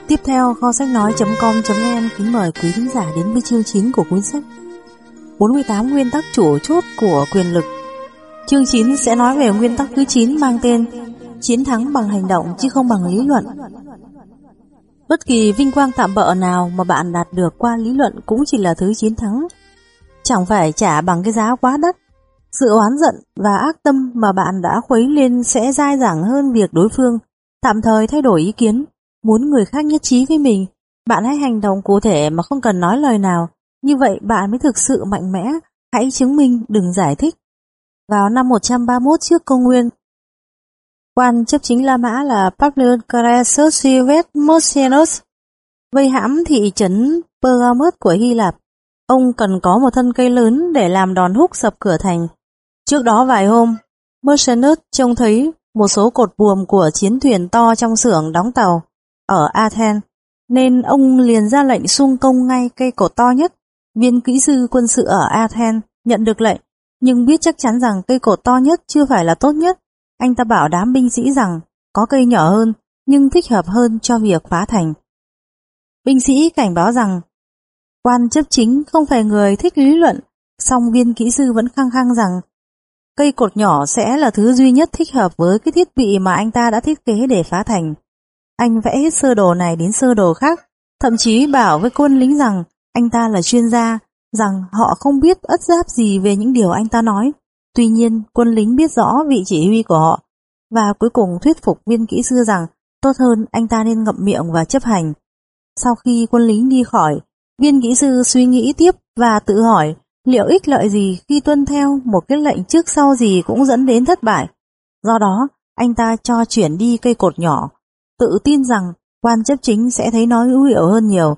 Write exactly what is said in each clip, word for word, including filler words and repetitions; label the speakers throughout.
Speaker 1: Tiếp theo, kho sách nói chấm com chấm vn kính mời quý khán giả đến với chương chín của cuốn sách bốn mươi tám nguyên tắc chủ chốt của quyền lực. Chương chín sẽ nói về nguyên tắc thứ chín mang tên chiến thắng bằng hành động chứ không bằng lý luận. Bất kỳ vinh quang tạm bợ nào mà bạn đạt được qua lý luận cũng chỉ là thứ chiến thắng, chẳng phải trả bằng cái giá quá đắt. Sự oán giận và ác tâm mà bạn đã khuấy lên sẽ dai dẳng hơn việc đối phương tạm thời thay đổi ý kiến. Muốn người khác nhất trí với mình, bạn hãy hành động cụ thể mà không cần nói lời nào. Như vậy bạn mới thực sự mạnh mẽ. Hãy chứng minh, đừng giải thích. Vào năm một trăm ba mươi mốt trước công nguyên, quan chấp chính La Mã là Publius Crassus Mosenius vây hãm thị trấn Pergamus của Hy Lạp. Ông cần có một thân cây lớn để làm đòn húc sập cửa thành. Trước đó vài hôm, Mosenius trông thấy một số cột buồm của chiến thuyền to trong xưởng đóng tàu ở Athens, nên ông liền ra lệnh xung công ngay cây cột to nhất. Viên kỹ sư quân sự ở Athens nhận được lệnh, nhưng biết chắc chắn rằng cây cột to nhất chưa phải là tốt nhất. Anh ta bảo đám binh sĩ rằng có cây nhỏ hơn, nhưng thích hợp hơn cho việc phá thành. Binh sĩ cảnh báo rằng quan chấp chính không phải người thích lý luận, song viên kỹ sư vẫn khăng khăng rằng cây cột nhỏ sẽ là thứ duy nhất thích hợp với cái thiết bị mà anh ta đã thiết kế để phá thành. Anh vẽ hết sơ đồ này đến sơ đồ khác, thậm chí bảo với quân lính rằng anh ta là chuyên gia, rằng họ không biết ất giáp gì về những điều anh ta nói. Tuy nhiên, quân lính biết rõ vị chỉ huy của họ, và cuối cùng thuyết phục viên kỹ sư rằng tốt hơn anh ta nên ngậm miệng và chấp hành. Sau khi quân lính đi khỏi, viên kỹ sư suy nghĩ tiếp và tự hỏi liệu ích lợi gì khi tuân theo một cái lệnh trước sau gì cũng dẫn đến thất bại. Do đó, anh ta cho chuyển đi cây cột nhỏ, tự tin rằng quan chấp chính sẽ thấy nó hữu hiệu hơn nhiều.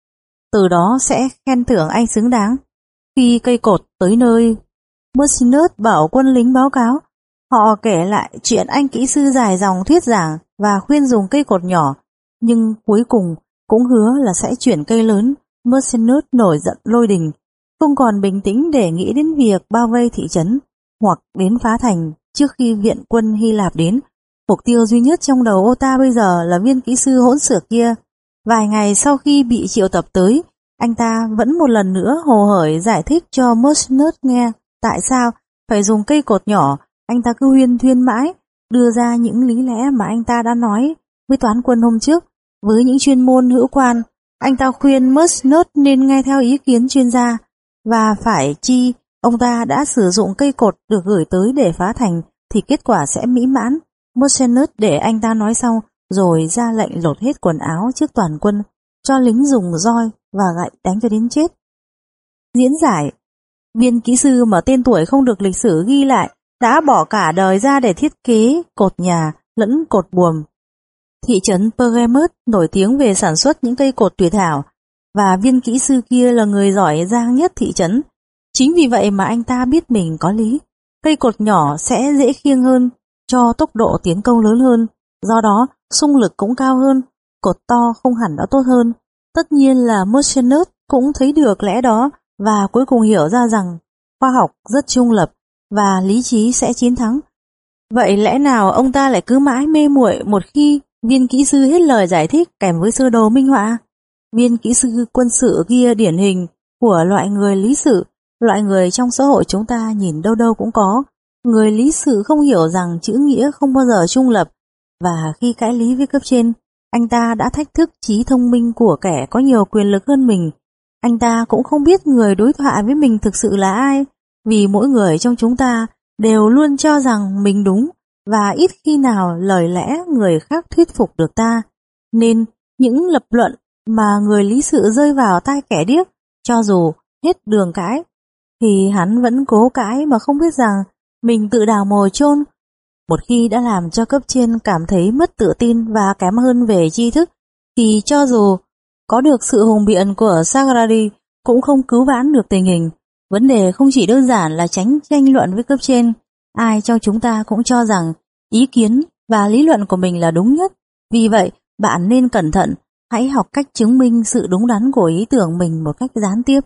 Speaker 1: Từ đó sẽ khen thưởng anh xứng đáng. Khi cây cột tới nơi, Mosenius bảo quân lính báo cáo. Họ kể lại chuyện anh kỹ sư dài dòng thuyết giảng và khuyên dùng cây cột nhỏ, nhưng cuối cùng cũng hứa là sẽ chuyển cây lớn. Mosenius nổi giận lôi đình, không còn bình tĩnh để nghĩ đến việc bao vây thị trấn hoặc đến phá thành trước khi viện quân Hy Lạp đến. Mục tiêu duy nhất trong đầu ô ta bây giờ là viên kỹ sư hỗn xược kia. Vài ngày sau khi bị triệu tập tới, anh ta vẫn một lần nữa hồ hởi giải thích cho Mosenius nghe tại sao phải dùng cây cột nhỏ. Anh ta cứ huyên thuyên mãi, đưa ra những lý lẽ mà anh ta đã nói với toán quân hôm trước. Với những chuyên môn hữu quan, anh ta khuyên Mosenius nên nghe theo ý kiến chuyên gia, và phải chi ông ta đã sử dụng cây cột được gửi tới để phá thành thì kết quả sẽ mỹ mãn. Mosenius để anh ta nói xong rồi ra lệnh lột hết quần áo trước toàn quân, cho lính dùng roi và gậy đánh cho đến chết. Diễn giải: viên kỹ sư mà tên tuổi không được lịch sử ghi lại đã bỏ cả đời ra để thiết kế cột nhà lẫn cột buồm. Thị trấn Pergamus nổi tiếng về sản xuất những cây cột tuyệt hảo, và viên kỹ sư kia là người giỏi giang nhất thị trấn. Chính vì vậy mà anh ta biết mình có lý. Cây cột nhỏ sẽ dễ khiêng hơn, cho tốc độ tiến công lớn hơn, do đó xung lực cũng cao hơn. Cột to không hẳn đã tốt hơn. Tất nhiên là Mosenius cũng thấy được lẽ đó, và cuối cùng hiểu ra rằng khoa học rất trung lập và lý trí sẽ chiến thắng. Vậy lẽ nào ông ta lại cứ mãi mê muội một khi viên kỹ sư hết lời giải thích kèm với sơ đồ minh họa? Viên kỹ sư quân sự kia điển hình của loại người lý sự, loại người trong xã hội chúng ta nhìn đâu đâu cũng có. Người lý sự không hiểu rằng chữ nghĩa không bao giờ trung lập, và khi cãi lý với cấp trên, anh ta đã thách thức trí thông minh của kẻ có nhiều quyền lực hơn mình. Anh ta cũng không biết người đối thoại với mình thực sự là ai, vì mỗi người trong chúng ta đều luôn cho rằng mình đúng, và ít khi nào lời lẽ người khác thuyết phục được ta. Nên những lập luận mà người lý sự rơi vào tai kẻ điếc, cho dù hết đường cãi, thì hắn vẫn cố cãi mà không biết rằng mình tự đào mồi chôn. Một khi đã làm cho cấp trên cảm thấy mất tự tin và kém hơn về tri thức, thì cho dù có được sự hùng biện của Socrates cũng không cứu vãn được tình hình. Vấn đề không chỉ đơn giản là tránh tranh luận với cấp trên. Ai trong chúng ta cũng cho rằng ý kiến và lý luận của mình là đúng nhất. Vì vậy, bạn nên cẩn thận, hãy học cách chứng minh sự đúng đắn của ý tưởng mình một cách gián tiếp.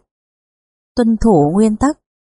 Speaker 1: Tuân thủ nguyên tắc.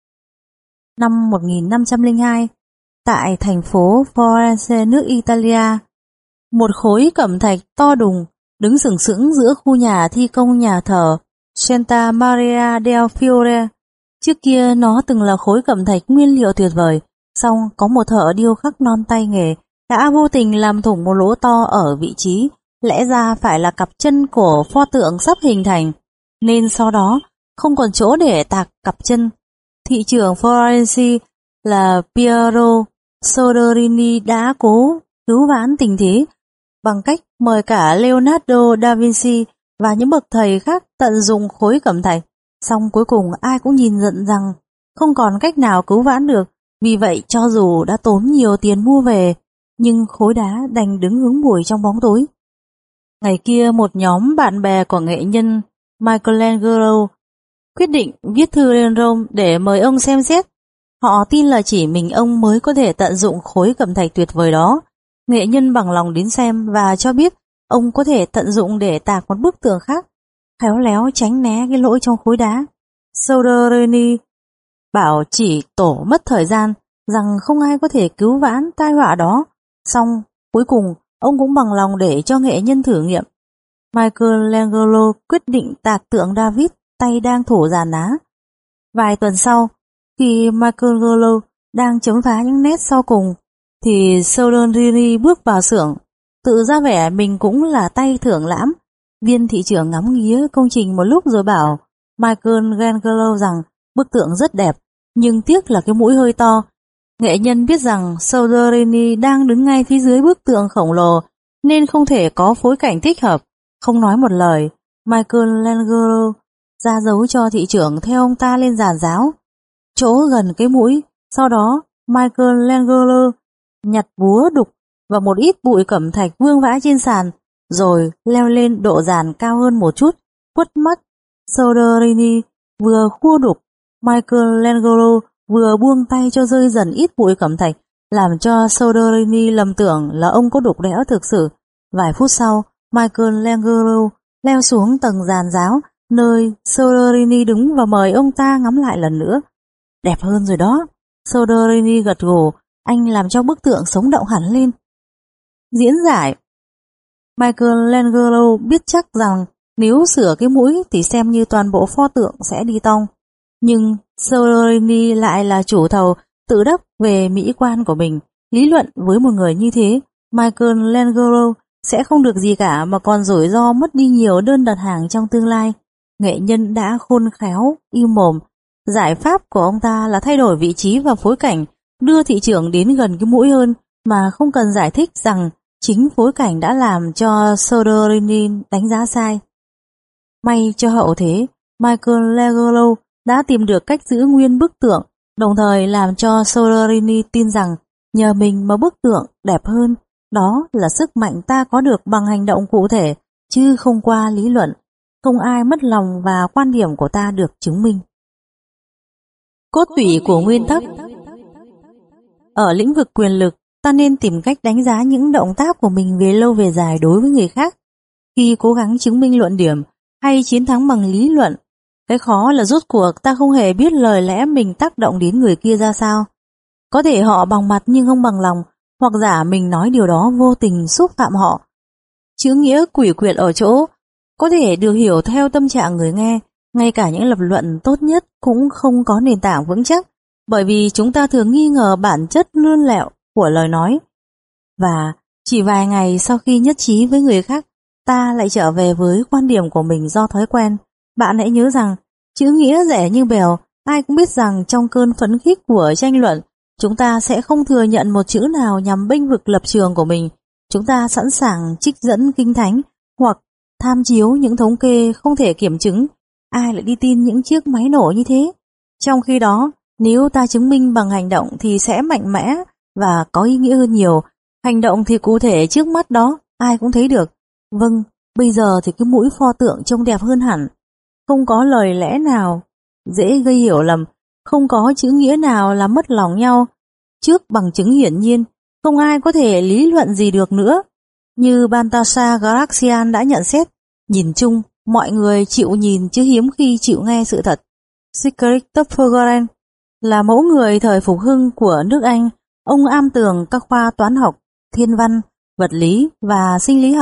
Speaker 1: Năm một nghìn năm trăm lẻ hai, tại thành phố Florence, nước Italia, một khối cẩm thạch to đùng đứng sừng sững giữa khu nhà thi công nhà thờ Santa Maria del Fiore. Trước kia nó từng là khối cẩm thạch nguyên liệu tuyệt vời, song có một thợ điêu khắc non tay nghề đã vô tình làm thủng một lỗ to ở vị trí lẽ ra phải là cặp chân của pho tượng sắp hình thành, nên sau đó không còn chỗ để tạc cặp chân. Thị trưởng Florence là Piero Soderini đã cố cứu vãn tình thế bằng cách mời cả Leonardo da Vinci và những bậc thầy khác tận dụng khối cẩm thạch. Song cuối cùng ai cũng nhìn nhận rằng không còn cách nào cứu vãn được, vì vậy cho dù đã tốn nhiều tiền mua về, nhưng khối đá đành đứng hứng bụi trong bóng tối. Ngày kia một nhóm bạn bè của nghệ nhân Michelangelo quyết định viết thư lên Rome để mời ông xem xét. Họ tin là chỉ mình ông mới có thể tận dụng khối cẩm thạch tuyệt vời đó. Nghệ nhân bằng lòng đến xem và cho biết ông có thể tận dụng để tạc một bức tường khác, khéo léo tránh né cái lỗi trong khối đá. Soderini bảo chỉ tổ mất thời gian, rằng không ai có thể cứu vãn tai họa đó. Xong cuối cùng ông cũng bằng lòng để cho nghệ nhân thử nghiệm. Michelangelo quyết định tạc tượng David tay đang thổ dàn đá. Vài tuần sau, khi Michelangelo đang chấm phá những nét sau cùng, thì Soderini bước vào xưởng, tự ra vẻ mình cũng là tay thưởng lãm. Viên thị trưởng ngắm nghía công trình một lúc rồi bảo Michelangelo rằng bức tượng rất đẹp, nhưng tiếc là cái mũi hơi to. Nghệ nhân biết rằng Soderini đang đứng ngay phía dưới bức tượng khổng lồ nên không thể có phối cảnh thích hợp. Không nói một lời, Michelangelo ra dấu cho thị trưởng theo ông ta lên giàn giáo, chỗ gần cái mũi. Sau đó Michelangelo nhặt búa đục và một ít bụi cẩm thạch vương vãi trên sàn, rồi leo lên độ dàn cao hơn một chút, quất mắt. Soderini vừa khua đục, Michelangelo vừa buông tay cho rơi dần ít bụi cẩm thạch, làm cho Soderini lầm tưởng là ông có đục đẽo thực sự. Vài phút sau, Michelangelo leo xuống tầng giàn giáo, nơi Soderini đứng, và mời ông ta ngắm lại lần nữa. Đẹp hơn rồi đó. Soderini gật gù, anh làm cho bức tượng sống động hẳn lên. Diễn giải. Michelangelo biết chắc rằng nếu sửa cái mũi thì xem như toàn bộ pho tượng sẽ đi tong. Nhưng Soderini lại là chủ thầu, tự đắc về mỹ quan của mình. Lý luận với một người như thế, Michelangelo sẽ không được gì cả mà còn rủi ro mất đi nhiều đơn đặt hàng trong tương lai. Nghệ nhân đã khôn khéo, im mồm. Giải pháp của ông ta là thay đổi vị trí và phối cảnh, đưa thị trưởng đến gần cái mũi hơn, mà không cần giải thích rằng chính phối cảnh đã làm cho Soderini đánh giá sai. May cho hậu thế, Michelangelo đã tìm được cách giữ nguyên bức tượng, đồng thời làm cho Soderini tin rằng nhờ mình mà bức tượng đẹp hơn. Đó là sức mạnh ta có được bằng hành động cụ thể, chứ không qua lý luận. Không ai mất lòng và quan điểm của ta được chứng minh. Cốt tủy của nguyên tắc. Ở lĩnh vực quyền lực, ta nên tìm cách đánh giá những động tác của mình về lâu về dài đối với người khác. Khi cố gắng chứng minh luận điểm hay chiến thắng bằng lý luận, cái khó là rốt cuộc ta không hề biết lời lẽ mình tác động đến người kia ra sao. Có thể họ bằng mặt nhưng không bằng lòng, hoặc giả mình nói điều đó vô tình xúc phạm họ. Chữ nghĩa quỷ quyệt ở chỗ có thể được hiểu theo tâm trạng người nghe. Ngay cả những lập luận tốt nhất cũng không có nền tảng vững chắc, bởi vì chúng ta thường nghi ngờ bản chất lươn lẹo của lời nói. Và chỉ vài ngày sau khi nhất trí với người khác, ta lại trở về với quan điểm của mình do thói quen. Bạn hãy nhớ rằng, chữ nghĩa rẻ như bèo. Ai cũng biết rằng trong cơn phấn khích của tranh luận, chúng ta sẽ không thừa nhận một chữ nào nhằm bênh vực lập trường của mình. Chúng ta sẵn sàng trích dẫn kinh thánh hoặc tham chiếu những thống kê không thể kiểm chứng. Ai lại đi tin những chiếc máy nổ như thế? Trong khi đó, nếu ta chứng minh bằng hành động thì sẽ mạnh mẽ và có ý nghĩa hơn nhiều. Hành động thì cụ thể trước mắt đó, ai cũng thấy được. Vâng, bây giờ thì cái mũi pho tượng trông đẹp hơn hẳn. Không có lời lẽ nào dễ gây hiểu lầm, không có chữ nghĩa nào làm mất lòng nhau. Trước bằng chứng hiển nhiên, không ai có thể lý luận gì được nữa. Như Baltasar Gracian đã nhận xét, nhìn chung, mọi người chịu nhìn chứ hiếm khi chịu nghe sự thật. Christopher Garen là mẫu người thời phục hưng của nước Anh. Ông am tường các khoa toán học, thiên văn, vật lý và sinh lý học.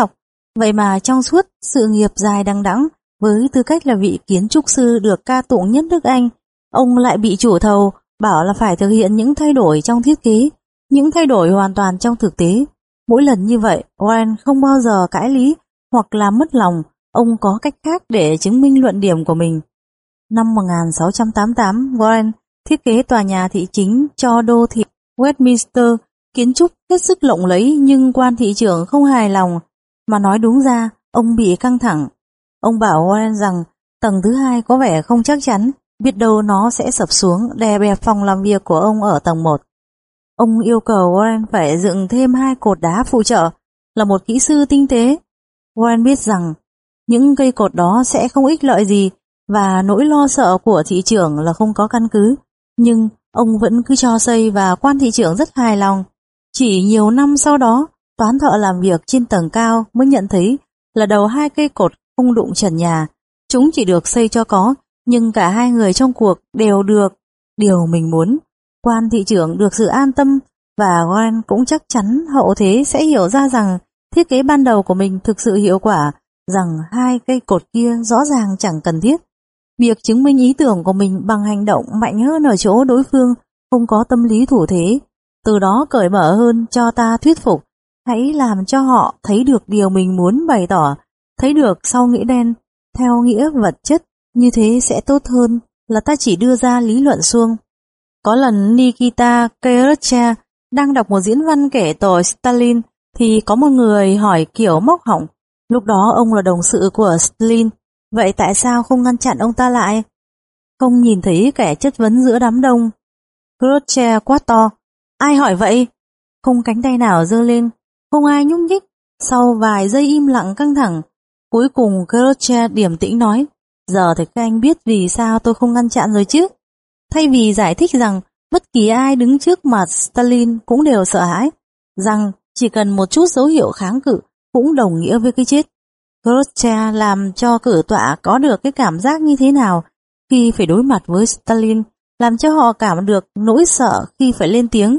Speaker 1: Vậy mà trong suốt sự nghiệp dài đằng đẵng, với tư cách là vị kiến trúc sư được ca tụng nhất nước Anh, ông lại bị chủ thầu bảo là phải thực hiện những thay đổi trong thiết kế, những thay đổi hoàn toàn trong thực tế. Mỗi lần như vậy, Warren không bao giờ cãi lý hoặc làm mất lòng, ông có cách khác để chứng minh luận điểm của mình. Năm một nghìn sáu trăm tám mươi tám, Warren thiết kế tòa nhà thị chính cho đô thị Westminster, kiến trúc hết sức lộng lẫy nhưng quan thị trưởng không hài lòng, mà nói đúng ra, ông bị căng thẳng. Ông bảo Warren rằng tầng thứ hai có vẻ không chắc chắn, biết đâu nó sẽ sập xuống đè bẹp phòng làm việc của ông ở tầng một. Ông yêu cầu Warren phải dựng thêm hai cột đá phụ trợ. Là một kỹ sư tinh tế, Warren biết rằng những cây cột đó sẽ không ích lợi gì và nỗi lo sợ của thị trưởng là không có căn cứ. Nhưng ông vẫn cứ cho xây và quan thị trưởng rất hài lòng. Chỉ nhiều năm sau đó, toán thợ làm việc trên tầng cao mới nhận thấy là đầu hai cây cột không đụng trần nhà. Chúng chỉ được xây cho có, nhưng cả hai người trong cuộc đều được điều mình muốn. Quan thị trưởng được sự an tâm và Warren cũng chắc chắn hậu thế sẽ hiểu ra rằng thiết kế ban đầu của mình thực sự hiệu quả, rằng hai cây cột kia rõ ràng chẳng cần thiết. Việc chứng minh ý tưởng của mình bằng hành động mạnh hơn ở chỗ đối phương không có tâm lý thủ thế, từ đó cởi mở hơn cho ta thuyết phục. Hãy làm cho họ thấy được điều mình muốn bày tỏ, thấy được sau nghĩa đen, theo nghĩa vật chất, như thế sẽ tốt hơn là ta chỉ đưa ra lý luận suông. Có lần Nikita Khrushchev đang đọc một diễn văn kể tội Stalin thì có một người hỏi kiểu móc họng. Lúc đó ông là đồng sự của Stalin, vậy tại sao không ngăn chặn ông ta lại? Không nhìn thấy kẻ chất vấn giữa đám đông. Khrushchev quát to, ai hỏi vậy? Không cánh tay nào giơ lên, không ai nhúc nhích. Sau vài giây im lặng căng thẳng, cuối cùng Khrushchev điềm tĩnh nói, giờ thì các anh biết vì sao tôi không ngăn chặn rồi chứ. Thay vì giải thích rằng bất kỳ ai đứng trước mặt Stalin cũng đều sợ hãi, rằng chỉ cần một chút dấu hiệu kháng cự cũng đồng nghĩa với cái chết, Khrushchev làm cho cử tọa có được cái cảm giác như thế nào khi phải đối mặt với Stalin, làm cho họ cảm được nỗi sợ khi phải lên tiếng,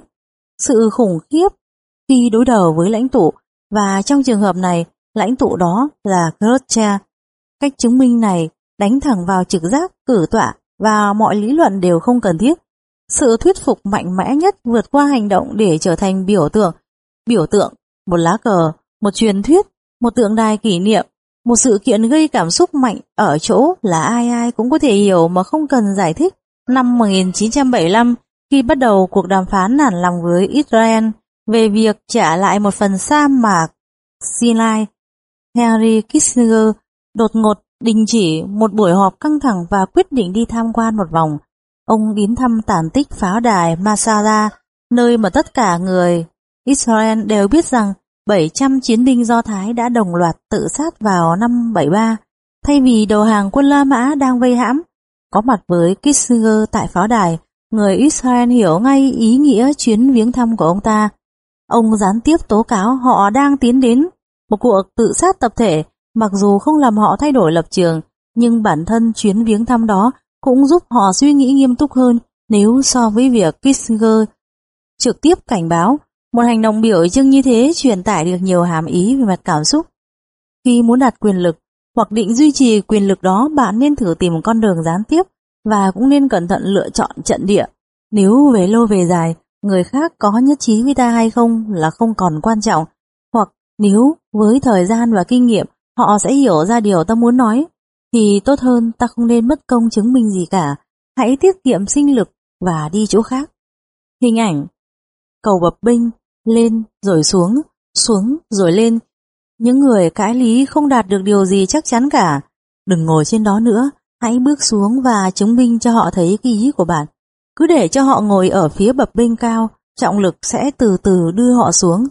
Speaker 1: sự khủng khiếp khi đối đầu với lãnh tụ, và trong trường hợp này, lãnh tụ đó là Khrushchev. Cách chứng minh này đánh thẳng vào trực giác cử tọa và mọi lý luận đều không cần thiết. Sự thuyết phục mạnh mẽ nhất vượt qua hành động để trở thành biểu tượng, biểu tượng, một lá cờ, một truyền thuyết, một tượng đài kỷ niệm, một sự kiện gây cảm xúc mạnh ở chỗ là ai ai cũng có thể hiểu mà không cần giải thích. Năm một nghìn chín trăm bảy mươi lăm, khi bắt đầu cuộc đàm phán nản lòng với Israel về việc trả lại một phần sa mạc Sinai, Henry Kissinger đột ngột đình chỉ một buổi họp căng thẳng và quyết định đi tham quan một vòng. Ông đến thăm tàn tích pháo đài Masada, nơi mà tất cả người Israel đều biết rằng bảy trăm chiến binh Do Thái đã đồng loạt tự sát vào năm bảy ba, thay vì đầu hàng quân La Mã đang vây hãm. Có mặt với Kissinger tại pháo đài, người Israel hiểu ngay ý nghĩa chuyến viếng thăm của ông ta. Ông gián tiếp tố cáo họ đang tiến đến một cuộc tự sát tập thể, mặc dù không làm họ thay đổi lập trường, nhưng bản thân chuyến viếng thăm đó cũng giúp họ suy nghĩ nghiêm túc hơn nếu so với việc Kissinger trực tiếp cảnh báo. Một hành động biểu trưng như thế truyền tải được nhiều hàm ý về mặt cảm xúc. Khi muốn đạt quyền lực hoặc định duy trì quyền lực đó, bạn nên thử tìm một con đường gián tiếp và cũng nên cẩn thận lựa chọn trận địa. Nếu về lâu về dài, người khác có nhất trí với ta hay không là không còn quan trọng, hoặc nếu với thời gian và kinh nghiệm họ sẽ hiểu ra điều ta muốn nói, thì tốt hơn ta không nên mất công chứng minh gì cả. Hãy tiết kiệm sinh lực và đi chỗ khác. Hình ảnh cầu bập bênh, lên rồi xuống, xuống rồi lên. Những người cãi lý không đạt được điều gì chắc chắn cả. Đừng ngồi trên đó nữa, hãy bước xuống và chứng minh cho họ thấy cái ý của bạn. Cứ để cho họ ngồi ở phía bập bênh cao, trọng lực sẽ từ từ đưa họ xuống.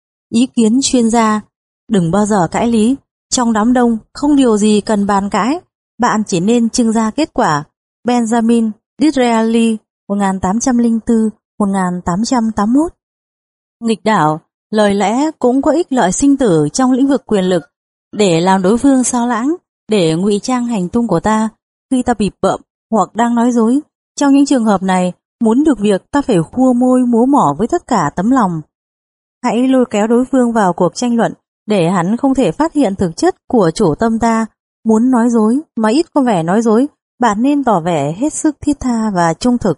Speaker 1: Ý kiến chuyên gia, đừng bao giờ cãi lý. Trong đám đông không điều gì cần bàn cãi, bạn chỉ nên trưng ra kết quả. Benjamin Disraeli, một nghìn tám trăm lẻ bốn đến một nghìn tám trăm tám mươi mốt. Nghịch đảo, lời lẽ cũng có ích lợi sinh tử trong lĩnh vực quyền lực, để làm đối phương sao lãng, để ngụy trang hành tung của ta khi ta bịp bợm hoặc đang nói dối. Trong những trường hợp này, muốn được việc ta phải khua môi múa mỏ với tất cả tấm lòng. Hãy lôi kéo đối phương vào cuộc tranh luận để hắn không thể phát hiện thực chất của chủ tâm ta. Muốn nói dối mà ít có vẻ nói dối, bạn nên tỏ vẻ hết sức thiết tha và trung thực.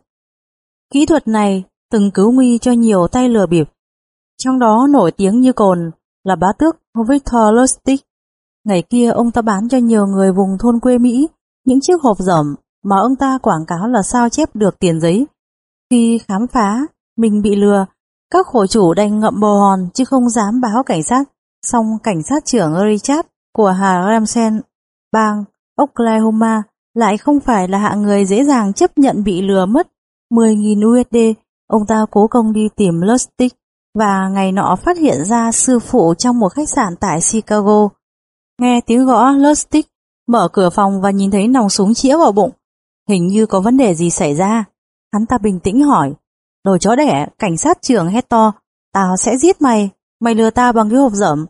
Speaker 1: Kỹ thuật này từng cứu nguy cho nhiều tay lừa bịp, trong đó nổi tiếng như cồn là bá tước Victor Lustig. Ngày kia ông ta bán cho nhiều người vùng thôn quê Mỹ những chiếc hộp dởm mà ông ta quảng cáo là sao chép được tiền giấy. Khi khám phá mình bị lừa, các khổ chủ đành ngậm bồ hòn chứ không dám báo cảnh sát. Song cảnh sát trưởng Richard của Hà Ramsen, bang Oklahoma lại không phải là hạng người dễ dàng chấp nhận bị lừa mất mười nghìn đô la. Ông ta cố công đi tìm Lustig và ngày nọ phát hiện ra sư phụ trong một khách sạn tại Chicago. Nghe tiếng gõ, Lustig mở cửa phòng và nhìn thấy nòng súng chĩa vào bụng. Hình như có vấn đề gì xảy ra. Hắn ta bình tĩnh hỏi: "Đồ chó đẻ!" Cảnh sát trưởng hét to: "Tao sẽ giết mày! Mày lừa tao bằng cái hộp dởm."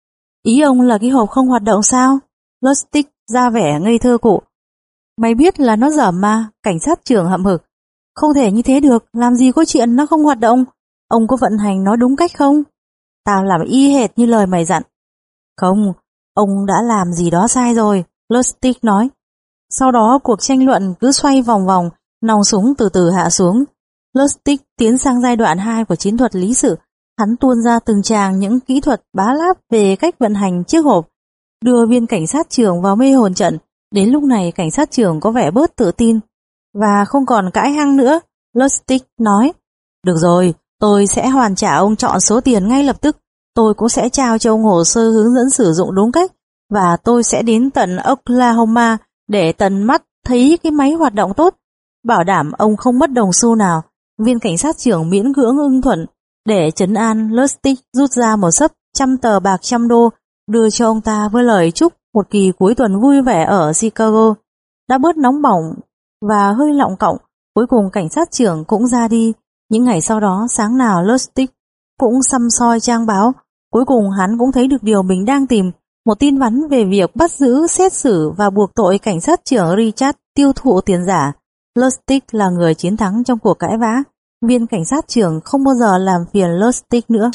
Speaker 1: "Ý ông là cái hộp không hoạt động sao?" Lustig ra vẻ ngây thơ cụ. "Mày biết là nó dởm mà." Cảnh sát trưởng hậm hực: "Không thể như thế được, làm gì có chuyện nó không hoạt động. Ông có vận hành nó đúng cách không?" "Tao làm y hệt như lời mày dặn." "Không, ông đã làm gì đó sai rồi," Lustig nói. Sau đó cuộc tranh luận cứ xoay vòng vòng, nòng súng từ từ hạ xuống. Lustig tiến sang giai đoạn hai của chiến thuật lý sự. Hắn tuôn ra từng tràng những kỹ thuật bá láp về cách vận hành chiếc hộp, đưa viên cảnh sát trưởng vào mê hồn trận. Đến lúc này cảnh sát trưởng có vẻ bớt tự tin và không còn cãi hăng nữa. Lustig nói: "Được rồi, tôi sẽ hoàn trả ông trọn số tiền ngay lập tức. Tôi cũng sẽ trao cho ông hồ sơ hướng dẫn sử dụng đúng cách, và tôi sẽ đến tận Oklahoma để tận mắt thấy cái máy hoạt động tốt. Bảo đảm ông không mất đồng xu nào." Viên cảnh sát trưởng miễn cưỡng ưng thuận. Để trấn an, Lustig rút ra một xấp trăm tờ bạc trăm đô đưa cho ông ta với lời chúc một kỳ cuối tuần vui vẻ ở Chicago. Đã bớt nóng bỏng và hơi lọng cọng, cuối cùng cảnh sát trưởng cũng ra đi. Những ngày sau đó, sáng nào Lustig cũng săm soi trang báo. Cuối cùng hắn cũng thấy được điều mình đang tìm, một tin vắn về việc bắt giữ, xét xử và buộc tội cảnh sát trưởng Richard tiêu thụ tiền giả. Lustig là người chiến thắng trong cuộc cãi vã. Viên cảnh sát trưởng không bao giờ làm phiền Lustig nữa.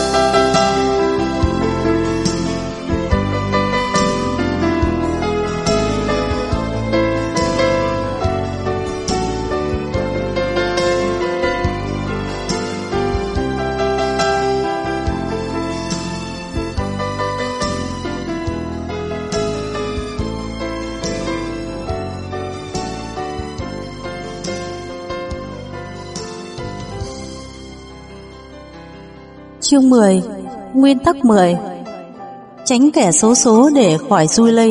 Speaker 1: Chương mười. Nguyên tắc mười. Tránh kẻ xấu số để khỏi xui lây.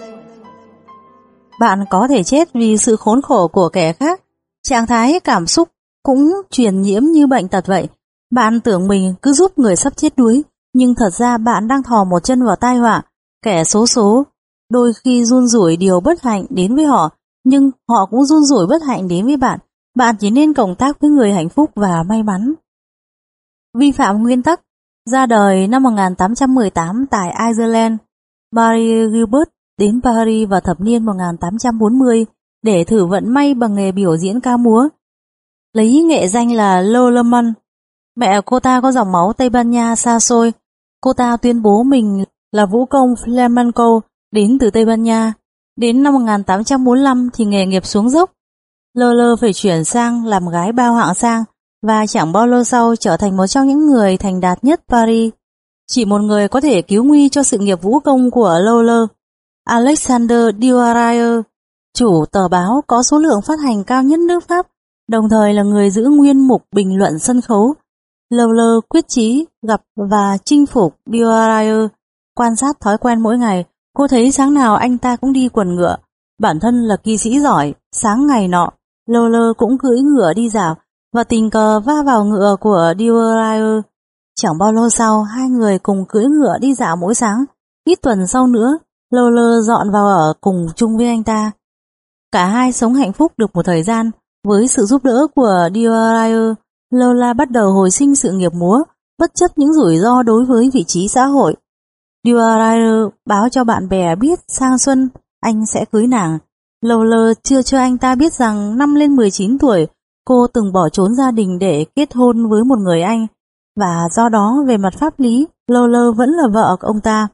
Speaker 1: Bạn có thể chết vì sự khốn khổ của kẻ khác. Trạng thái cảm xúc cũng truyền nhiễm như bệnh tật vậy. Bạn tưởng mình cứ giúp người sắp chết đuối, nhưng thật ra bạn đang thò một chân vào tai họa. Kẻ xấu số đôi khi run rủi điều bất hạnh đến với họ, nhưng họ cũng run rủi bất hạnh đến với bạn. Bạn chỉ nên cộng tác với người hạnh phúc và may mắn. Vi phạm nguyên tắc. Ra đời năm một nghìn tám trăm mười tám tại Ireland, Mary Gilbert đến Paris vào thập niên một nghìn tám trăm bốn mươi để thử vận may bằng nghề biểu diễn ca múa. Lấy nghệ danh là Lolomon. Mẹ cô ta có dòng máu Tây Ban Nha xa xôi. Cô ta tuyên bố mình là vũ công flamenco đến từ Tây Ban Nha. Đến năm một nghìn tám trăm bốn mươi lăm thì nghề nghiệp xuống dốc. Lolo phải chuyển sang làm gái bao hạng sang, và chẳng bao lâu sau trở thành một trong những người thành đạt nhất Paris. Chỉ một người có thể cứu nguy cho sự nghiệp vũ công của Lolo, Alexander Duarrier, chủ tờ báo có số lượng phát hành cao nhất nước Pháp, đồng thời là người giữ nguyên mục bình luận sân khấu. Lolo quyết chí gặp và chinh phục Duarrier. Quan sát thói quen mỗi ngày, cô thấy sáng nào anh ta cũng đi quần ngựa. Bản thân là kỵ sĩ giỏi, sáng ngày nọ, Lolo cũng cưỡi ngựa đi dạo và tình cờ va vào ngựa của Duarrier. Chẳng bao lâu sau, hai người cùng cưỡi ngựa đi dạo mỗi sáng. Ít tuần sau nữa, Lolo dọn vào ở cùng chung với anh ta. Cả hai sống hạnh phúc được một thời gian. Với sự giúp đỡ của Duarrier, Lola bắt đầu hồi sinh sự nghiệp múa, bất chấp những rủi ro đối với vị trí xã hội. Duarrier báo cho bạn bè biết sang xuân anh sẽ cưới nàng. Lola chưa cho anh ta biết rằng năm lên mười chín tuổi, cô từng bỏ trốn gia đình để kết hôn với một người Anh. và do đó về mặt pháp lý, Lawler vẫn là vợ của ông ta.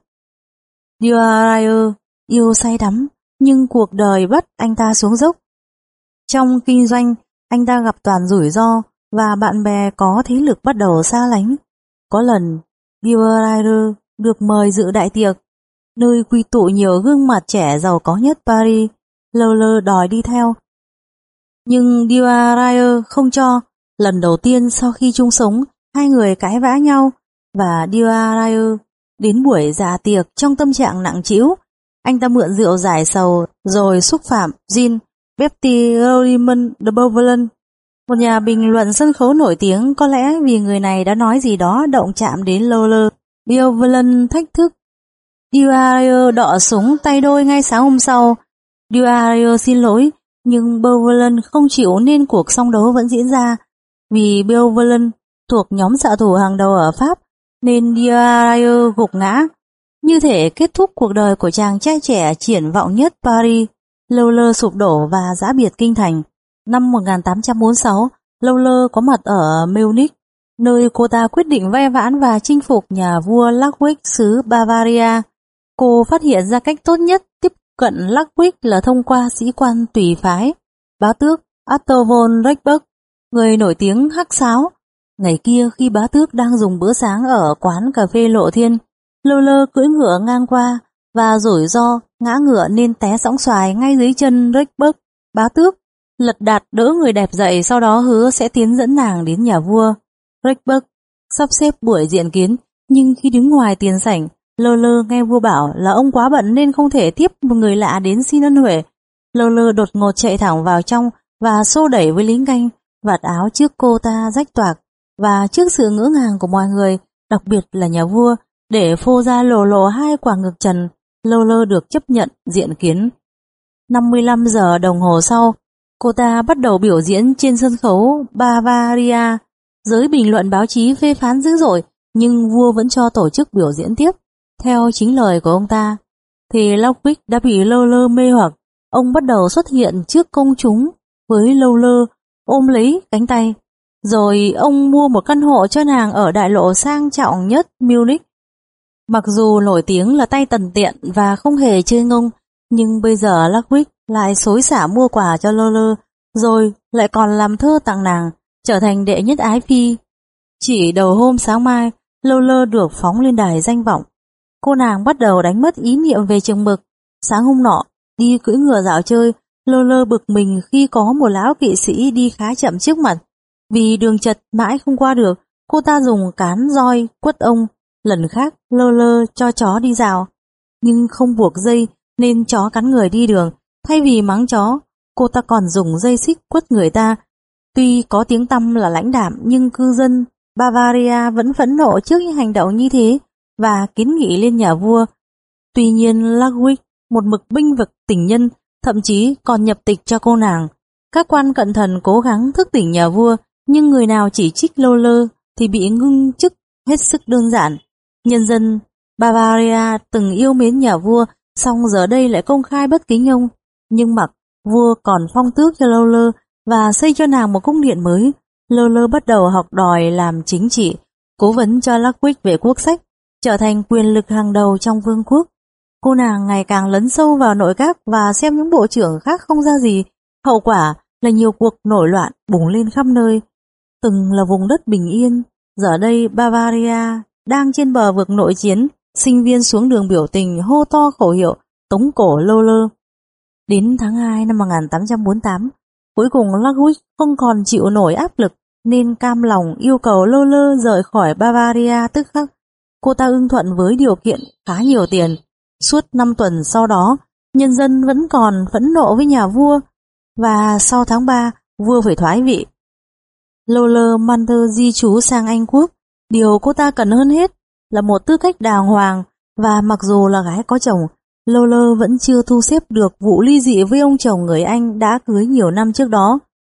Speaker 1: Dwyer yêu say đắm, nhưng cuộc đời bắt anh ta xuống dốc. Trong kinh doanh, anh ta gặp toàn rủi ro và bạn bè có thế lực bắt đầu xa lánh. Có lần, Dwyer được mời dự đại tiệc, nơi quy tụ nhiều gương mặt trẻ giàu có nhất Paris. Lawler đòi đi theo, nhưng Dwyer không cho. Lần đầu tiên sau khi chung sống, hai người cãi vã nhau và Dwyer đến buổi dạ tiệc trong tâm trạng nặng trĩu. Anh ta mượn rượu giải sầu rồi xúc phạm Jean Baptiste de Beauvois, một nhà bình luận sân khấu nổi tiếng, có lẽ vì người này đã nói gì đó động chạm đến Lawler. Beauvois thách thức. Dwyer đọ súng tay đôi ngay sáng hôm sau. Dwyer xin lỗi, nhưng Beauvois không chịu nên cuộc song đấu vẫn diễn ra. Vì Beauvois thuộc nhóm xạ thủ hàng đầu ở Pháp, nên Dwyer gục ngã. Như thể kết thúc cuộc đời của chàng trai trẻ triển vọng nhất Paris. Lawler sụp đổ và giã biệt kinh thành. Năm một nghìn tám trăm bốn mươi sáu, Lawler có mặt ở Munich, nơi cô ta quyết định vai vãn và chinh phục nhà vua Ludwig xứ Bavaria. Cô phát hiện ra cách tốt nhất tiếp cận Ludwig là thông qua sĩ quan tùy phái, bá tước Otto von Rechberg, người nổi tiếng hắc sáo. Ngày kia khi bá tước đang dùng bữa sáng ở quán cà phê Lộ Thiên, Lawler cưỡi ngựa ngang qua và rủi ro ngã ngựa nên té sõng xoài ngay dưới chân Rechberg. Bá tước lật đạt đỡ người đẹp dậy, sau đó hứa sẽ tiến dẫn nàng đến nhà vua. Rechberg sắp xếp buổi diện kiến, nhưng khi đứng ngoài tiền sảnh, Lawler nghe vua bảo là ông quá bận nên không thể tiếp một người lạ đến xin ân huệ. Lawler đột ngột chạy thẳng vào trong và xô đẩy với lính canh. Vạt áo trước cô ta rách toạc, và trước sự ngỡ ngàng của mọi người, đặc biệt là nhà vua, để phô ra lồ lồ hai quả ngực trần, Lawler được chấp nhận diện kiến. năm mươi lăm giờ đồng hồ sau, cô ta bắt đầu biểu diễn trên sân khấu Bavaria. Giới bình luận báo chí phê phán dữ dội, nhưng vua vẫn cho tổ chức biểu diễn tiếp. Theo chính lời của ông ta, thì Ludwig đã bị Lawler mê hoặc. Ông bắt đầu xuất hiện trước công chúng với Lawler ôm lấy cánh tay. Rồi ông mua một căn hộ cho nàng ở đại lộ sang trọng nhất Munich. Mặc dù nổi tiếng là tay tần tiện và không hề chơi ngông, nhưng bây giờ Ludwig lại xối xả mua quà cho Lawler, rồi lại còn làm thơ tặng nàng, trở thành đệ nhất ái phi. Chỉ đầu hôm sáng mai, Lawler được phóng lên đài danh vọng. Cô nàng bắt đầu đánh mất ý niệm về chừng mực. Sáng hôm nọ, đi cưỡi ngựa dạo chơi, Lawler bực mình khi có một lão kỵ sĩ đi khá chậm trước mặt. Vì đường chật mãi không qua được, cô ta dùng cán roi quất ông. Lần khác, Lawler cho chó đi dạo, nhưng không buộc dây nên chó cắn người đi đường. Thay vì mắng chó, cô ta còn dùng dây xích quất người ta. Tuy có tiếng tăm là lãnh đạm, nhưng cư dân Bavaria vẫn phẫn nộ trước những hành động như thế và kiến nghị lên nhà vua. Tuy nhiên, Ludwig một mực bênh vực tình nhân, thậm chí còn nhập tịch cho cô nàng. Các quan cận thần cố gắng thức tỉnh nhà vua, nhưng người nào chỉ trích Lawler thì bị ngưng chức hết sức đơn giản. Nhân dân Bavaria từng yêu mến nhà vua, song giờ đây lại công khai bất kính ông. Nhưng mặc vua còn phong tước cho Lawler và xây cho nàng một cung điện mới, Lawler bắt đầu học đòi làm chính trị, cố vấn cho Ludwig về quốc sách, trở thành quyền lực hàng đầu trong vương quốc. Cô nàng ngày càng lấn sâu vào nội các và xem những bộ trưởng khác không ra gì. Hậu quả là nhiều cuộc nổi loạn bùng lên khắp nơi. Từng là vùng đất bình yên, giờ đây Bavaria đang trên bờ vực nội chiến. Sinh viên xuống đường biểu tình hô to khẩu hiệu tống cổ Lawler. Đến tháng hai năm một nghìn tám trăm bốn mươi tám, cuối cùng Ludwig không còn chịu nổi áp lực nên cam lòng yêu cầu Lawler rời khỏi Bavaria tức khắc. Cô ta ưng thuận với điều kiện khá nhiều tiền. Suốt năm tuần sau đó, nhân dân vẫn còn phẫn nộ với nhà vua, và sau tháng ba, vua phải thoái vị. Lawler mang thơ di trú sang Anh quốc. Điều cô ta cần hơn hết là một tư cách đàng hoàng, và mặc dù là gái có chồng, Lawler vẫn chưa thu xếp được vụ ly dị với ông chồng người Anh đã cưới nhiều năm trước đó.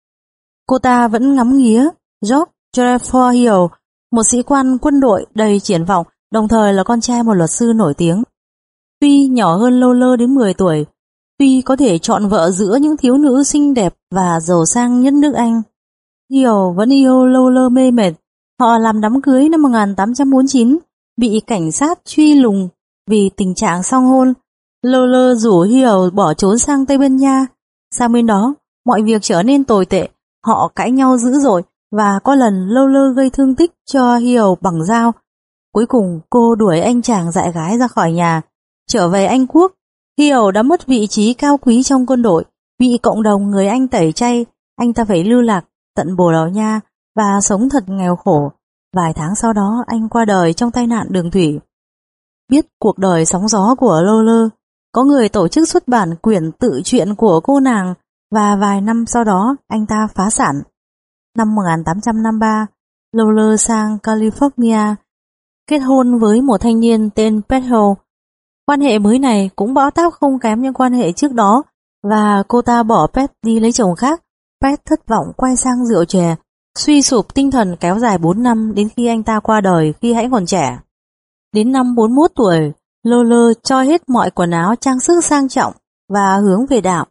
Speaker 1: Cô ta vẫn ngắm nghía George Trefor Hill, một sĩ quan quân đội đầy triển vọng, đồng thời là con trai một luật sư nổi tiếng. Tuy nhỏ hơn Lawler đến mười tuổi, tuy có thể chọn vợ giữa những thiếu nữ xinh đẹp và giàu sang nhất nước Anh, Hill vẫn yêu Lawler mê mệt. Họ làm đám cưới năm một nghìn tám trăm bốn mươi chín, bị cảnh sát truy lùng vì tình trạng song hôn. Lawler rủ Hill bỏ trốn sang Tây Ban Nha. Sang bên đó, mọi việc trở nên tồi tệ. Họ cãi nhau dữ dội và có lần Lawler gây thương tích cho Hill bằng dao. Cuối cùng cô đuổi anh chàng dại gái ra khỏi nhà. Trở về Anh Quốc, Hill đã mất vị trí cao quý trong quân đội, bị cộng đồng người Anh tẩy chay. Anh ta phải lưu lạc tận Bồ Đào Nha và sống thật nghèo khổ. Vài tháng sau đó anh qua đời trong tai nạn đường thủy. Biết cuộc đời sóng gió của Lawler, có người tổ chức xuất bản quyển tự truyện của cô nàng và vài năm sau đó anh ta phá sản. Năm một nghìn tám trăm năm mươi ba, Lawler sang California, kết hôn với một thanh niên tên Peter. Quan hệ mới này cũng bão táp không kém những quan hệ trước đó và cô ta bỏ Pet đi lấy chồng khác. Pet thất vọng quay sang rượu chè, suy sụp tinh thần kéo dài bốn năm đến khi anh ta qua đời khi hãy còn trẻ. Đến năm bốn mươi mốt tuổi, Lawler cho hết mọi quần áo trang sức sang trọng và hướng về đạo.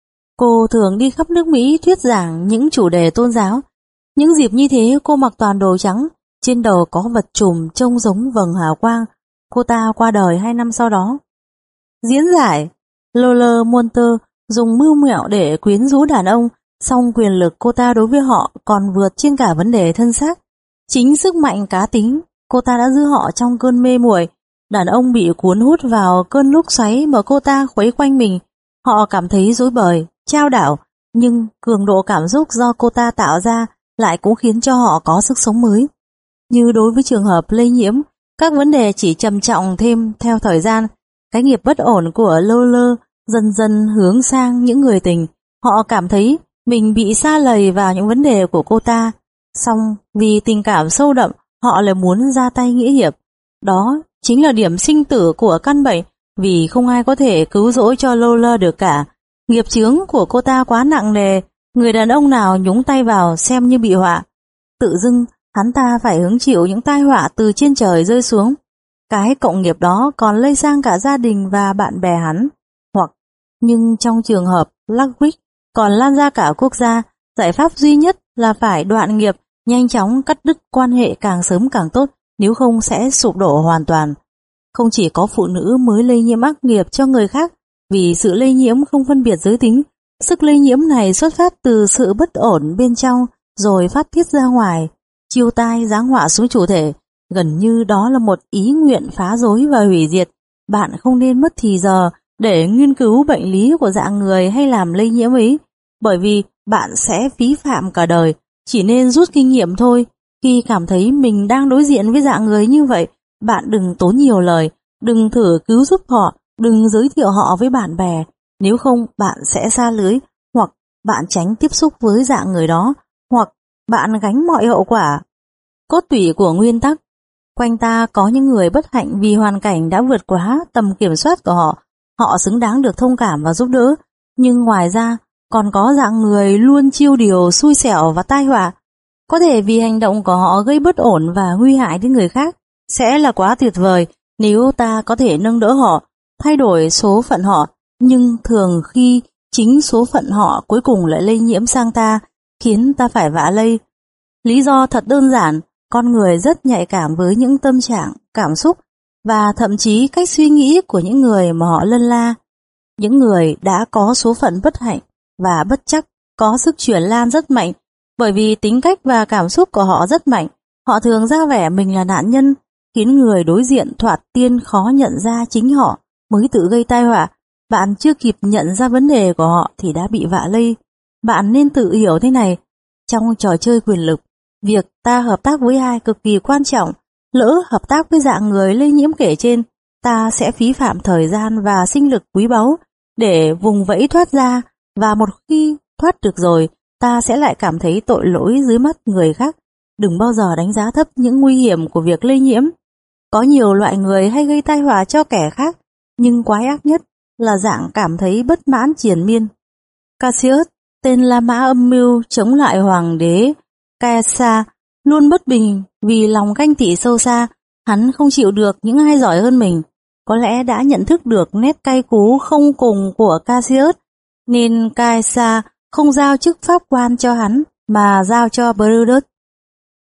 Speaker 1: Cô thường đi khắp nước Mỹ thuyết giảng những chủ đề tôn giáo. Những dịp như thế cô mặc toàn đồ trắng, trên đầu có vật trùm trông giống vầng hào quang. Cô ta qua đời hai năm sau đó. Diễn giải, Lawler Monter dùng mưu mẹo để quyến rũ đàn ông, song quyền lực cô ta đối với họ còn vượt trên cả vấn đề thân xác. Chính sức mạnh cá tính, cô ta đã giữ họ trong cơn mê muội. Đàn ông bị cuốn hút vào cơn lốc xoáy mà cô ta khuấy quanh mình. Họ cảm thấy rối bời, chao đảo, nhưng cường độ cảm xúc do cô ta tạo ra lại cũng khiến cho họ có sức sống mới. Như đối với trường hợp lây nhiễm, các vấn đề chỉ trầm trọng thêm theo thời gian. Cái nghiệp bất ổn của Lawler dần dần hướng sang những người tình. Họ cảm thấy mình bị sa lầy vào những vấn đề của cô ta. Song vì tình cảm sâu đậm, họ lại muốn ra tay nghĩa hiệp. Đó chính là điểm sinh tử của căn bệnh, vì không ai có thể cứu rỗi cho Lawler được cả. Nghiệp chướng của cô ta quá nặng nề, người đàn ông nào nhúng tay vào xem như bị họa. Tự dưng hắn ta phải hứng chịu những tai họa từ trên trời rơi xuống. Cái cộng nghiệp đó còn lây sang cả gia đình và bạn bè hắn. Hoặc, nhưng trong trường hợp Ludwig còn lan ra cả quốc gia, giải pháp duy nhất là phải đoạn nghiệp, nhanh chóng cắt đứt quan hệ càng sớm càng tốt, nếu không sẽ sụp đổ hoàn toàn. Không chỉ có phụ nữ mới lây nhiễm ác nghiệp cho người khác, vì sự lây nhiễm không phân biệt giới tính, sức lây nhiễm này xuất phát từ sự bất ổn bên trong rồi phát tiết ra ngoài, chiêu tai giáng họa xuống chủ thể. Gần như đó là một ý nguyện phá rối và hủy diệt. Bạn không nên mất thì giờ để nghiên cứu bệnh lý của dạng người hay làm lây nhiễm ấy, bởi vì bạn sẽ phí phạm cả đời. Chỉ nên rút kinh nghiệm thôi. Khi cảm thấy mình đang đối diện với dạng người như vậy, bạn đừng tốn nhiều lời, đừng thử cứu giúp họ, đừng giới thiệu họ với bạn bè. Nếu không, bạn sẽ sa lưới, hoặc bạn tránh tiếp xúc với dạng người đó, hoặc bạn gánh mọi hậu quả. Cốt tủy của nguyên tắc: quanh ta có những người bất hạnh vì hoàn cảnh đã vượt quá tầm kiểm soát của họ. Họ xứng đáng được thông cảm và giúp đỡ. Nhưng ngoài ra, còn có dạng người luôn chiêu điều xui xẻo và tai họa. Có thể vì hành động của họ gây bất ổn và nguy hại đến người khác. Sẽ là quá tuyệt vời nếu ta có thể nâng đỡ họ, thay đổi số phận họ. Nhưng thường khi chính số phận họ cuối cùng lại lây nhiễm sang ta, khiến ta phải vạ lây. Lý do thật đơn giản, con người rất nhạy cảm với những tâm trạng, cảm xúc và thậm chí cách suy nghĩ của những người mà họ lân la. Những người đã có số phận bất hạnh và bất trắc có sức truyền lan rất mạnh, bởi vì tính cách và cảm xúc của họ rất mạnh. Họ thường ra vẻ mình là nạn nhân, khiến người đối diện thoạt tiên khó nhận ra chính họ mới tự gây tai họa. Bạn chưa kịp nhận ra vấn đề của họ thì đã bị vạ lây. Bạn nên tự hiểu thế này: trong trò chơi quyền lực, việc ta hợp tác với ai cực kỳ quan trọng. Lỡ hợp tác với dạng người lây nhiễm kể trên, ta sẽ phí phạm thời gian và sinh lực quý báu để vùng vẫy thoát ra, và một khi thoát được rồi, ta sẽ lại cảm thấy tội lỗi dưới mắt người khác. Đừng bao giờ đánh giá thấp những nguy hiểm của việc lây nhiễm. Có nhiều loại người hay gây tai họa cho kẻ khác, nhưng quái ác nhất là dạng cảm thấy bất mãn triền miên. Cassius, tên La Mã âm mưu chống lại hoàng đế Caesar, luôn bất bình vì lòng ganh tị sâu xa. Hắn không chịu được những ai giỏi hơn mình. Có lẽ đã nhận thức được nét cay cú không cùng của Cassius, nên Caesar không giao chức pháp quan cho hắn mà giao cho Brutus.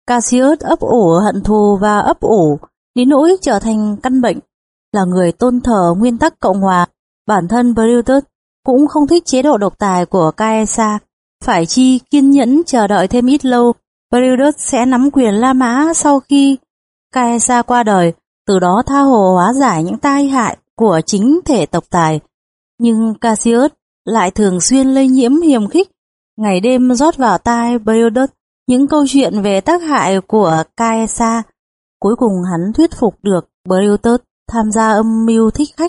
Speaker 1: Cassius ấp ủ hận thù và ấp ủ đến nỗi trở thành căn bệnh. Là người tôn thờ nguyên tắc Cộng hòa, bản thân Brutus cũng không thích chế độ độc tài của Caesar. Phải chi kiên nhẫn chờ đợi thêm ít lâu, Brutus sẽ nắm quyền La Mã sau khi Caesar qua đời, từ đó tha hồ hóa giải những tai hại của chính thể tộc tài. Nhưng Cassius lại thường xuyên lây nhiễm hiềm khích, ngày đêm rót vào tai Brutus những câu chuyện về tác hại của Caesar. Cuối cùng hắn thuyết phục được Brutus tham gia âm mưu thích khách.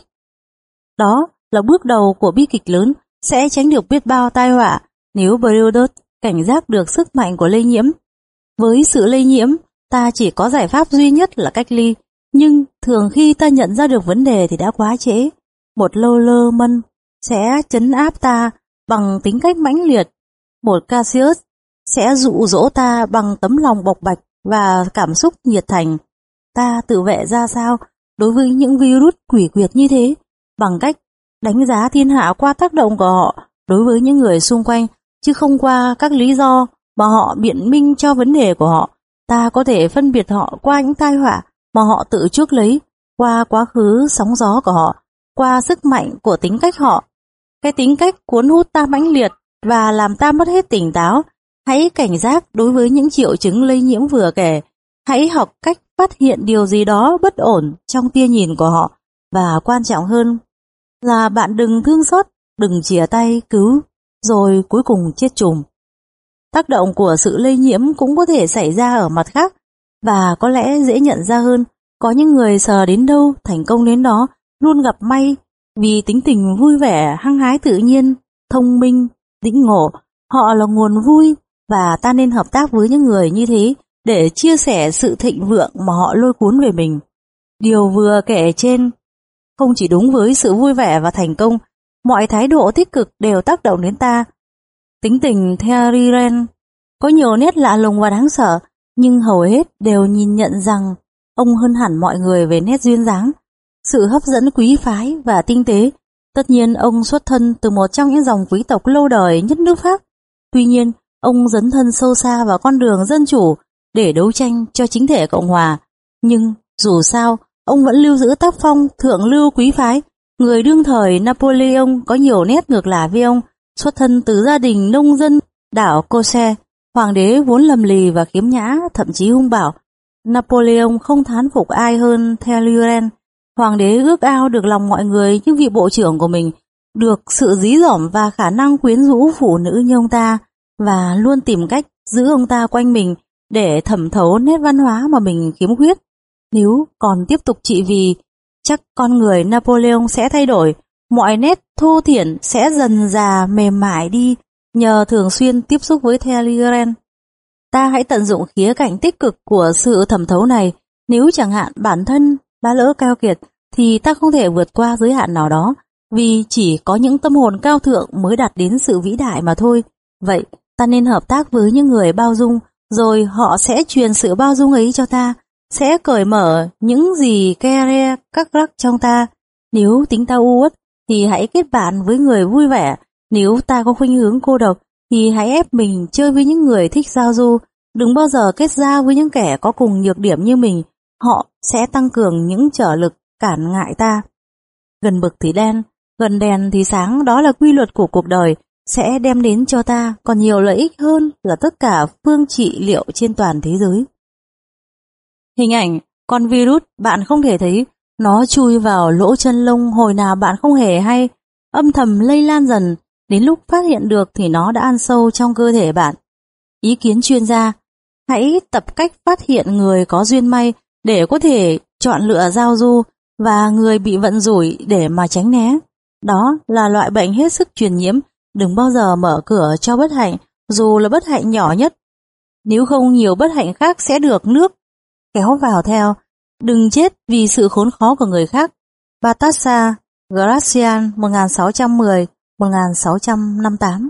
Speaker 1: Đó là bước đầu của bi kịch lớn, sẽ tránh được biết bao tai họa nếu Brutus cảnh giác được sức mạnh của lây nhiễm. Với sự lây nhiễm, ta chỉ có giải pháp duy nhất là cách ly, nhưng thường khi ta nhận ra được vấn đề thì đã quá trễ. Một lô lơ mân sẽ trấn áp ta bằng tính cách mãnh liệt, một Cassius sẽ dụ dỗ ta bằng tấm lòng bộc bạch và cảm xúc nhiệt thành. Ta tự vệ ra sao đối với những virus quỷ quyệt như thế? Bằng cách đánh giá thiên hạ qua tác động của họ đối với những người xung quanh, chứ không qua các lý do mà họ biện minh cho vấn đề của họ. Ta có thể phân biệt họ qua những tai họa mà họ tự chuốc lấy, qua quá khứ sóng gió của họ, qua sức mạnh của tính cách họ. Cái tính cách cuốn hút ta mãnh liệt và làm ta mất hết tỉnh táo. Hãy cảnh giác đối với những triệu chứng lây nhiễm vừa kể. Hãy học cách phát hiện điều gì đó bất ổn trong tia nhìn của họ. Và quan trọng hơn là bạn đừng thương xót, đừng chìa tay cứu, rồi cuối cùng chết chùm. Tác động của sự lây nhiễm cũng có thể xảy ra ở mặt khác, và có lẽ dễ nhận ra hơn. Có những người sờ đến đâu, thành công đến đó, luôn gặp may, vì tính tình vui vẻ, hăng hái tự nhiên, thông minh, tĩnh ngộ. Họ là nguồn vui, và ta nên hợp tác với những người như thế để chia sẻ sự thịnh vượng mà họ lôi cuốn về mình. Điều vừa kể trên không chỉ đúng với sự vui vẻ và thành công, mọi thái độ tích cực đều tác động đến ta. Tính tình Theriren có nhiều nét lạ lùng và đáng sợ, nhưng hầu hết đều nhìn nhận rằng ông hơn hẳn mọi người về nét duyên dáng, sự hấp dẫn quý phái và tinh tế. Tất nhiên ông xuất thân từ một trong những dòng quý tộc lâu đời nhất nước Pháp. Tuy nhiên, ông dấn thân sâu xa vào con đường dân chủ để đấu tranh cho chính thể Cộng hòa. Nhưng dù sao, ông vẫn lưu giữ tác phong thượng lưu quý phái. Người đương thời Napoleon có nhiều nét ngược lại với ông, xuất thân từ gia đình nông dân đảo Corse. Hoàng đế vốn lầm lì và khiếm nhã, thậm chí hung bạo. Napoleon không thán phục ai hơn Talleyrand. Hoàng đế ước ao được lòng mọi người như vị bộ trưởng của mình, được sự dí dỏm và khả năng quyến rũ phụ nữ như ông ta, và luôn tìm cách giữ ông ta quanh mình để thẩm thấu nét văn hóa mà mình khiếm khuyết. Nếu còn tiếp tục trị vì, chắc con người Napoleon sẽ thay đổi, mọi nét thô thiển sẽ dần dà mềm mại đi nhờ thường xuyên tiếp xúc với Talleyrand. Ta hãy tận dụng khía cạnh tích cực của sự thẩm thấu này. Nếu chẳng hạn bản thân đã lỡ cao kiệt thì ta không thể vượt qua giới hạn nào đó, vì chỉ có những tâm hồn cao thượng mới đạt đến sự vĩ đại mà thôi. Vậy ta nên hợp tác với những người bao dung, rồi họ sẽ truyền sự bao dung ấy cho ta, sẽ cởi mở những gì ke re các rắc trong ta. Nếu tính ta u uất thì hãy kết bạn với người vui vẻ. Nếu ta có khuynh hướng cô độc thì hãy ép mình chơi với những người thích giao du. Đừng bao giờ kết giao với những kẻ có cùng nhược điểm như mình, họ sẽ tăng cường những trở lực cản ngại ta. Gần bực thì đen, gần đèn thì sáng, đó là quy luật của cuộc đời, sẽ đem đến cho ta còn nhiều lợi ích hơn là tất cả phương trị liệu trên toàn thế giới. Hình ảnh con virus bạn không thể thấy, nó chui vào lỗ chân lông hồi nào bạn không hề hay, âm thầm lây lan dần, đến lúc phát hiện được thì nó đã ăn sâu trong cơ thể bạn. Ý kiến chuyên gia, hãy tập cách phát hiện người có duyên may để có thể chọn lựa giao du, và người bị vận rủi để mà tránh né. Đó là loại bệnh hết sức truyền nhiễm, đừng bao giờ mở cửa cho bất hạnh, dù là bất hạnh nhỏ nhất. Nếu không, nhiều bất hạnh khác sẽ được nước kéo vào theo. Đừng chết vì sự khốn khó của người khác. Baltasar Gracian một nghìn sáu trăm mười đến một nghìn sáu trăm năm mươi tám.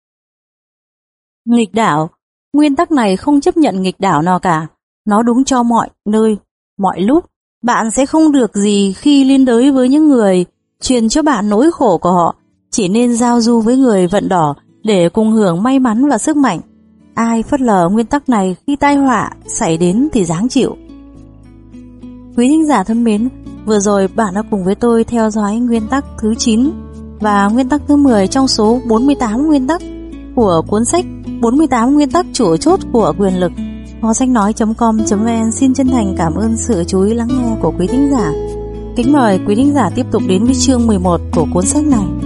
Speaker 1: Nghịch đảo. Nguyên tắc này không chấp nhận nghịch đảo nào cả. Nó đúng cho mọi nơi, mọi lúc. Bạn sẽ không được gì khi liên đới với những người truyền cho bạn nỗi khổ của họ. Chỉ nên giao du với người vận đỏ để cùng hưởng may mắn và sức mạnh. Ai phớt lờ nguyên tắc này khi tai họa xảy đến thì ráng chịu. Quý thính giả thân mến, vừa rồi bạn đã cùng với tôi theo dõi nguyên tắc thứ chín và nguyên tắc thứ mười trong số bốn mươi tám nguyên tắc của cuốn sách bốn mươi tám nguyên tắc chủ chốt của quyền lực. Kho sách nói chấm com chấm vn xin chân thành cảm ơn sự chú ý lắng nghe của quý thính giả. Kính mời quý thính giả tiếp tục đến với chương mười một của cuốn sách này.